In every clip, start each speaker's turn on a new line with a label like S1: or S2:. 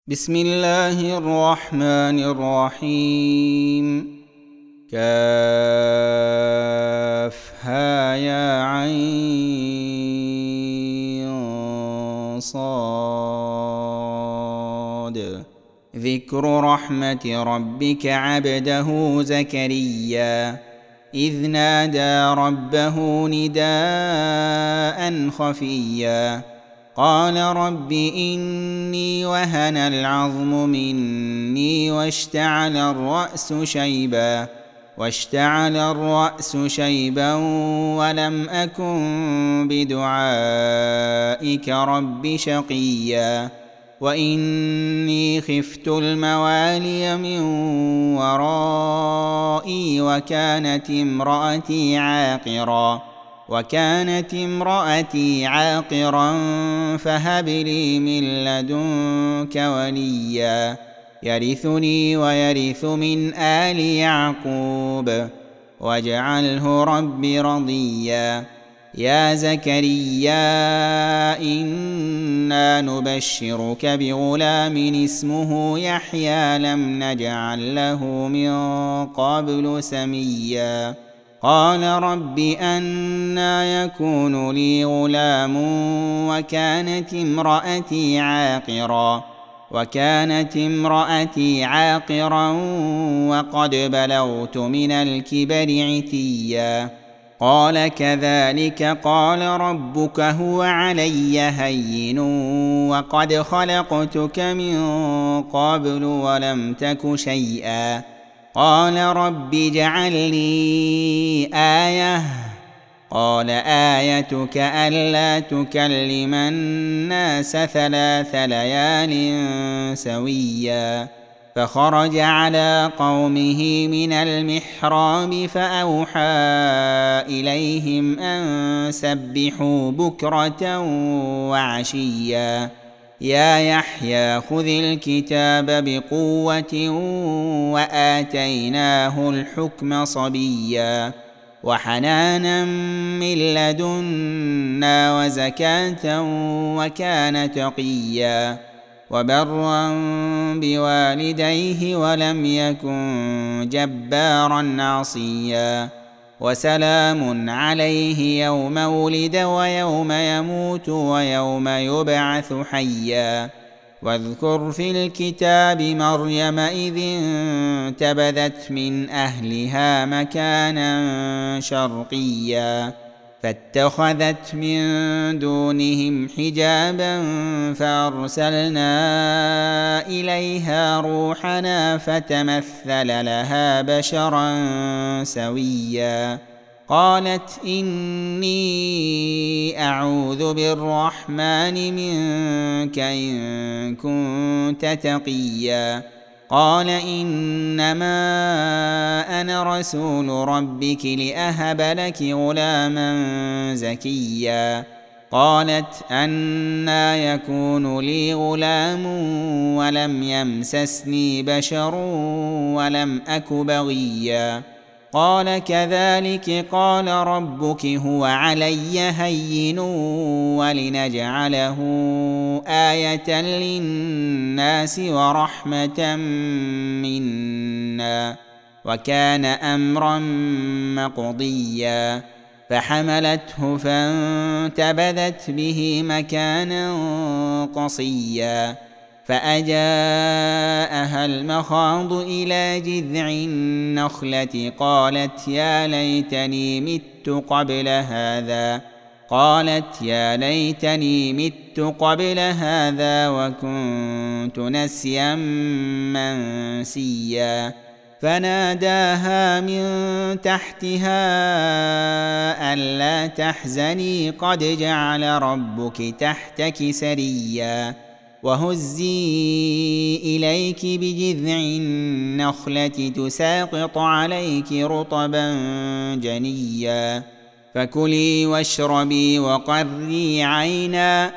S1: بسم الله الرحمن الرحيم. كافها يا عين صاد. ذكر رحمة ربك عبده زكريا إذ نادى ربه نداء خفيا قال رب إني وهن العظم مني واشتعل الرأس شيبا ولم أكن بدعائك رب شقيا وإني خفت الموالي من ورائي وكانت امرأتي عاقرا فهب لي من لدنك وليا يرثني ويرث من آل يعقوب واجعله رب رضيا. يا زكريا إنا نبشرك بغلام اسمه يحيى لم نجعل له من قبل سميا قال رب أنى يكون لي غلام وكانت امرأتي عاقرا وقد بلغت من الكبر عتيا قال كذلك قال ربك هو علي هين وقد خلقتك من قبل ولم تك شيئا قال رب اجعل لي آية قال آيتك ألا تكلم الناس 3 ليال سويا فخرج على قومه من المحراب فأوحى إليهم أن سبحوا بكرة وعشيا يا يحيى خذ الكتاب بقوة وآتيناه الحكم صبيا وحنانا من لدنا وزكاة وكان تقيا وبرا بوالديه ولم يكن جبارا عصيا وسلام عليه يوم ولد ويوم يموت ويوم يبعث حيا واذكر في الكتاب مريم إذ انتبذت من أهلها مكانا شرقيا فاتخذت من دونهم حجابا فأرسلنا إليها روحنا فتمثل لها بشرا سويا قالت إني أعوذ بالرحمن منك إن كنت تقيا قال إنما أنا رسول ربك لأهب لك غلاما زكيا قالت أنى يكون لي غلام ولم يمسسني بشر ولم أك بغيا قال كذلك قال ربك هو علي هين ولنجعله آية للناس ورحمة منا وكان أمرا مقضيا فحملته فانتبذت به مكانا قصيا فأجاءها المخاض إلى جذع النخلة قالت يا ليتني مت قبل هذا وكنت نسيا منسيا فناداها من تحتها ألا تحزني قد جعل ربك تحتك سريا وهزي إليك بجذع النخلة تساقط عليك رطبا جنيا فكلي واشربي وقري عينا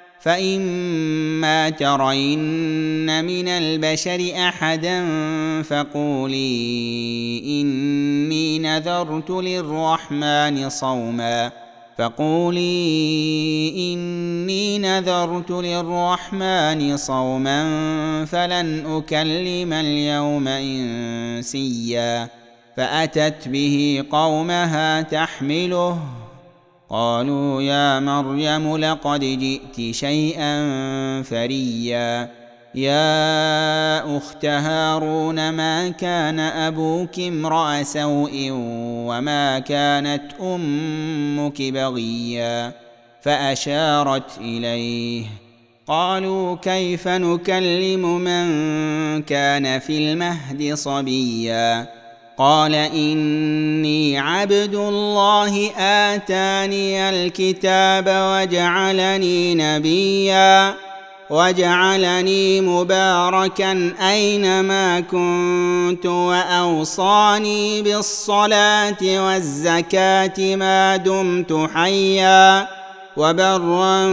S1: فإما ترين من البشر أحدا فقولي إني نذرت للرحمن صوما فقولي إني إني نذرت للرحمن صوما فلن أكلم اليوم إنسيا فأتت به قومها تحمله قالوا يا مريم لقد جئت شيئا فريا يا أخت هارون ما كان أبوك امرأ سوء وما كانت أمك بغيا فأشارت إليه قالوا كيف نكلم من كان في المهد صبيا قال إني عبد الله آتاني الكتاب وجعلني نبيا وجعلني مباركا أينما كنت وأوصاني بالصلاة والزكاة ما دمت حيا وبرا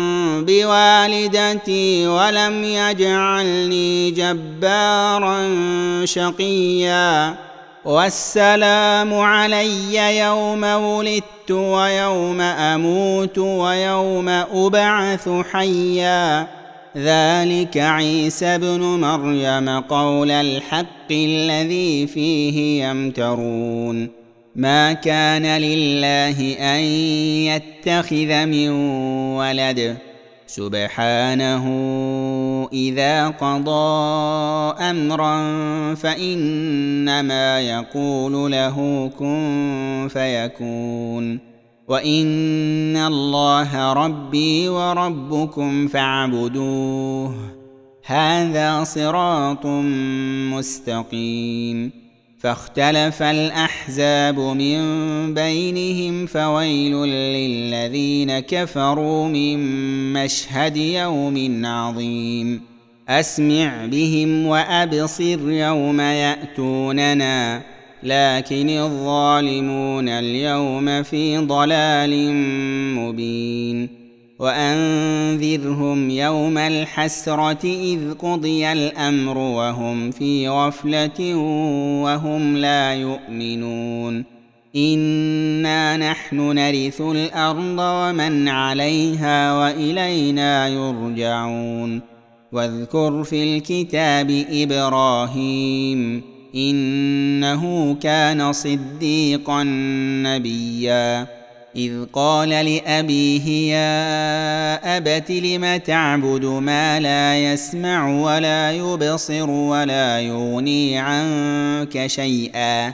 S1: بوالدتي ولم يجعلني جبارا شقيا والسلام علي يوم ولدت ويوم أموت ويوم أبعث حيا ذلك عيسى ابن مريم قول الحق الذي فيه يمترون ما كان لله أن يتخذ من ولد سبحانه إذا قضى أمرا فإنما يقول له كن فيكون وإن الله ربي وربكم فاعبدوه هذا صراط مستقيم فاختلف الأحزاب من بينهم فويل للذين كفروا من مشهد يوم عظيم أسمع بهم وأبصر يوم يأتوننا لكن الظالمون اليوم في ضلال مبين وأنذرهم يوم الحسرة إذ قضي الأمر وهم في غفلة وهم لا يؤمنون إنا نحن نرث الأرض ومن عليها وإلينا يرجعون واذكر في الكتاب إبراهيم إنه كان صديقا نبيا إذ قال لأبيه يا أبت لم تعبد ما لا يسمع ولا يبصر ولا يغني عنك شيئا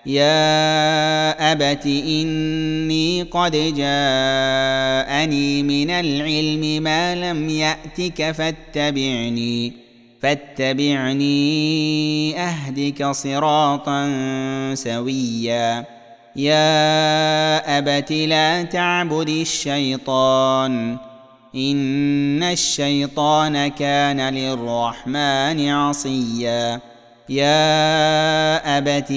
S1: يا أبت إني قد جاءني من العلم ما لم يأتك فاتبعني أهدك صراطا سويا يا أبت لا تعبد الشيطان إن الشيطان كان للرحمن عصيا يا أبت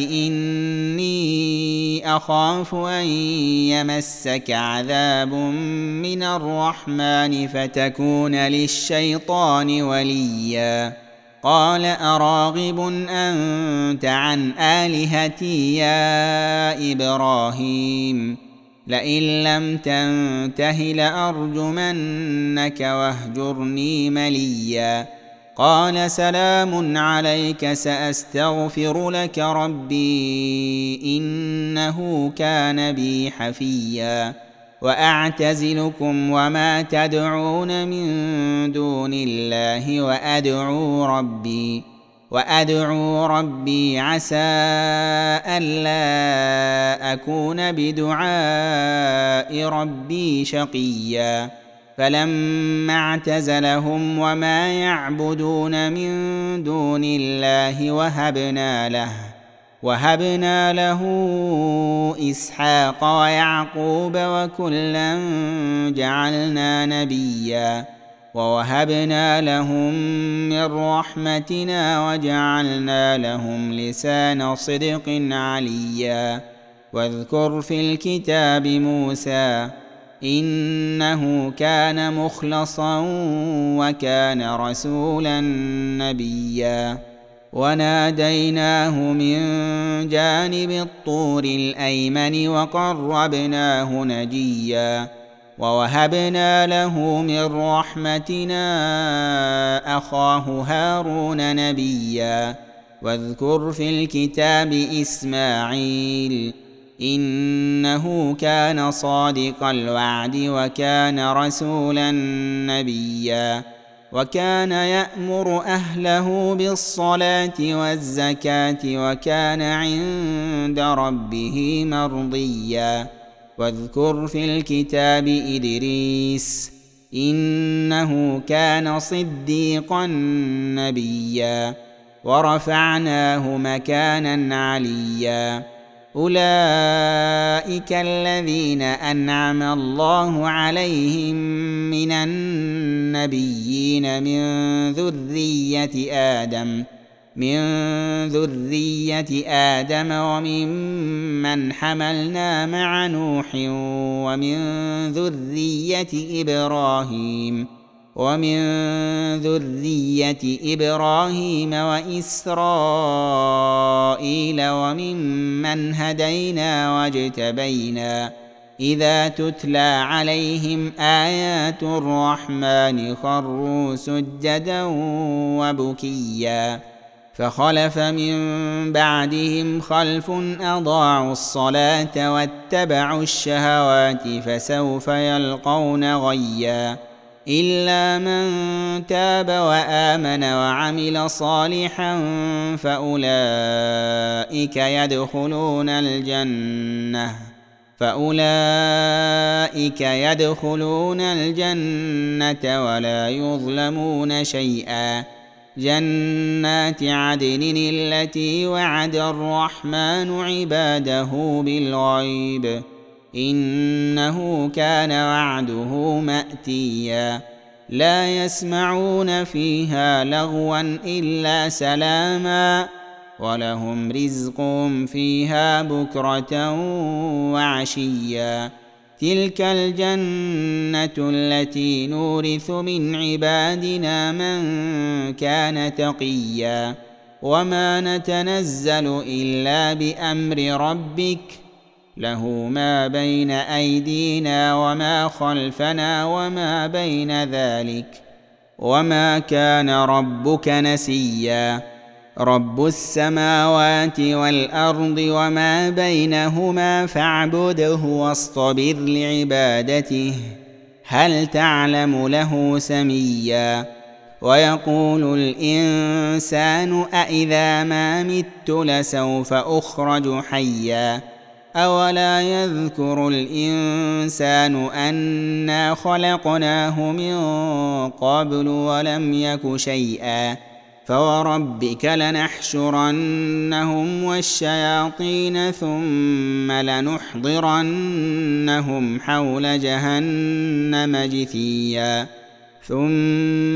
S1: إني أخاف أن يمسك عذاب من الرحمن فتكون للشيطان وليا قال أراغب أنت عن آلهتي يا إبراهيم لئن لم تنته لأرجمنك واهجرني مليا قال سلام عليك سأستغفر لك ربي إنه كان بي حفيا وأعتزلكم وما تدعون من دون الله وأدعو ربي عسى ألا أكون بدعاء ربي شقيا فلما اعتزلهم وما يعبدون من دون الله وهبنا له إسحاق ويعقوب وكلا جعلنا نبيا ووهبنا لهم من رحمتنا وجعلنا لهم لسان صدق عليا واذكر في الكتاب موسى إنه كان مخلصا وكان رسولا نبيا وناديناه من جانب الطور الأيمن وقربناه نجيا ووهبنا له من رحمتنا أخاه هارون نبيا. واذكر في الكتاب إسماعيل إنه كان صادق الوعد وكان رسولا نبيا. وكان يأمر أهله بالصلاة والزكاة وكان عند ربه مرضيا. واذكر في الكتاب إدريس إنه كان صديقا نبيا. ورفعناه مكانا عليا. أولئك الذين أنعم الله عليهم من النبيين من ذرية آدم وممن حملنا مع نوح ومن ذرية إبراهيم وإسرائيل وممن هدينا واجتبينا. إذا تتلى عليهم آيات الرحمن خروا سجدا وبكيا. فخلف من بعدهم خلف أضاعوا الصلاة واتبعوا الشهوات فسوف يلقون غيا. إلا من تاب وآمن وعمل صالحا فأولئك يدخلون الجنة ولا يظلمون شيئا. جنات عدن التي وعد الرحمن عباده بالغيب إنه كان وعده مأتيا. لا يسمعون فيها لغوا إلا سلاما ولهم رزقهم فيها بكرة وعشيا. تلك الجنة التي نورث من عبادنا من كان تقيا. وما نتنزل إلا بأمر ربك له ما بين أيدينا وما خلفنا وما بين ذلك وما كان ربك نسيا. رب السماوات والأرض وما بينهما فاعبده واصطبر لعبادته هل تعلم له سميا. ويقول الإنسان أإذا ما مت لسوف أخرج حيا. أولا يذكر الإنسان أنا خلقناه من قبل ولم يك شيئا. فوربك لنحشرنهم والشياطين ثم لنحضرنهم حول جهنم جثيا. ثم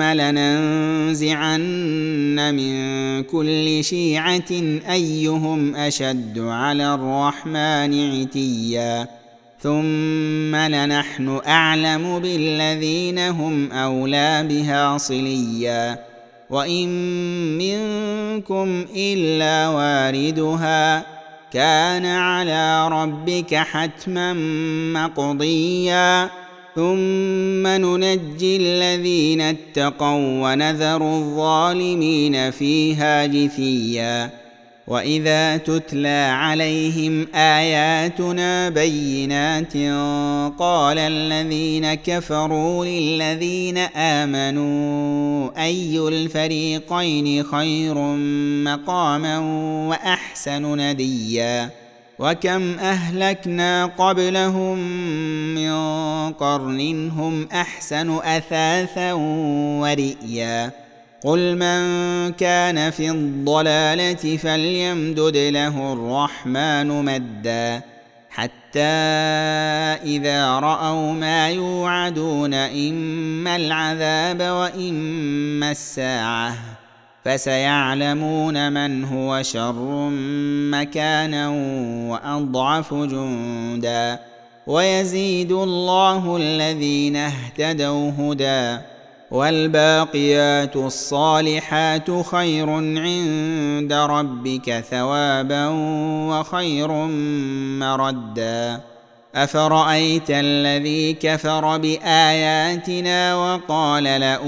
S1: لننزعن من كل شيعة أيهم أشد على الرحمن عتيا. ثم لنحن أعلم بالذين هم أولى بها صليا. وإن منكم إلا واردها كان على ربك حتما مقضيا. ثم ننجي الذين اتقوا ونذر الظالمين فيها جثيا. وإذا تتلى عليهم آياتنا بينات قال الذين كفروا للذين آمنوا أي الفريقين خير مقاما وأحسن نديا. وكم أهلكنا قبلهم من قرن هم أحسن أثاثا ورئيا. قل من كان في الضلالة فليمدد له الرحمن مدا حتى إذا رأوا ما يوعدون إما العذاب وإما الساعة فسيعلمون من هو شر مكانا وأضعف جندا. ويزيد الله الذين اهتدوا هدى والباقيات الصالحات خير عند ربك ثوابا وخير مردا. أفرأيت الذي كفر بآياتنا وقال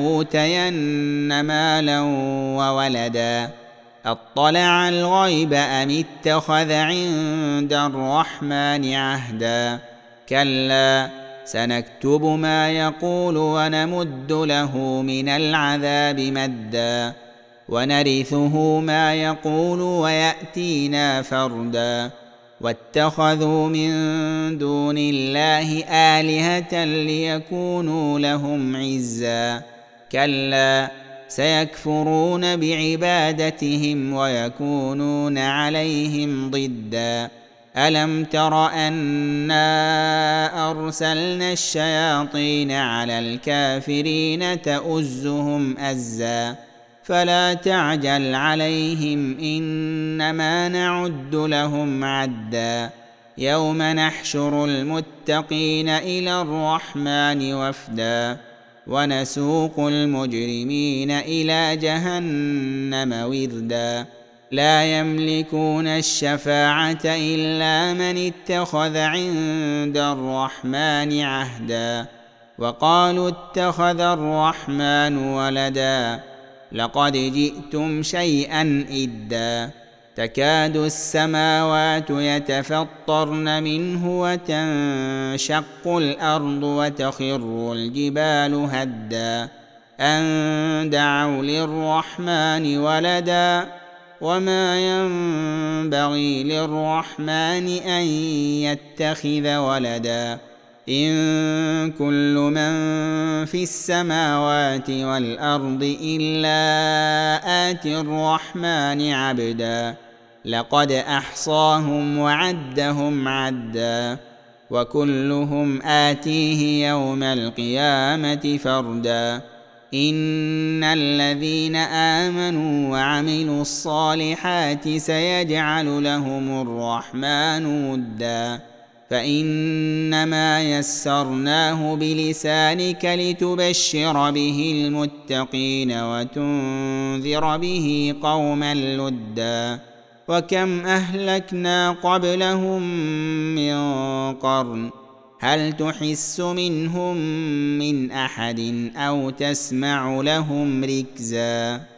S1: لأوتين مالا وولدا أطلع الغيب أم اتخذ عند الرحمن عهدا كلا سنكتب ما يقول ونمد له من العذاب مدا ونرثه ما يقول ويأتينا فردا واتخذوا من دون الله آلهة ليكونوا لهم عزا كلا سيكفرون بعبادتهم ويكونون عليهم ضدا ألم تر أنا أرسلنا الشياطين على الكافرين تؤزهم أزا فلا تعجل عليهم إنما نعد لهم عدا يوم نحشر المتقين إلى الرحمن وفدا ونسوق المجرمين إلى جهنم وردا لا يملكون الشفاعة إلا من اتخذ عند الرحمن عهدا وقالوا اتخذ الرحمن ولدا لقد جئتم شيئا إدا تكاد السماوات يتفطرن منه وتنشق الأرض وتخر الجبال هدا أن دعوا للرحمن ولدا وما ينبغي للرحمن أن يتخذ ولدا إن كل من في السماوات والأرض إلا آتي الرحمن عبدا لقد أحصاهم وعدهم عدا وكلهم آتيه يوم القيامة فردا إن الذين آمنوا وعملوا الصالحات سيجعل لهم الرحمن ودا فإنما يسرناه بلسانك لتبشر به المتقين وتنذر به قوما لدا وكم أهلكنا قبلهم من قرن هل تحس منهم من أحد أو تسمع لهم ركزا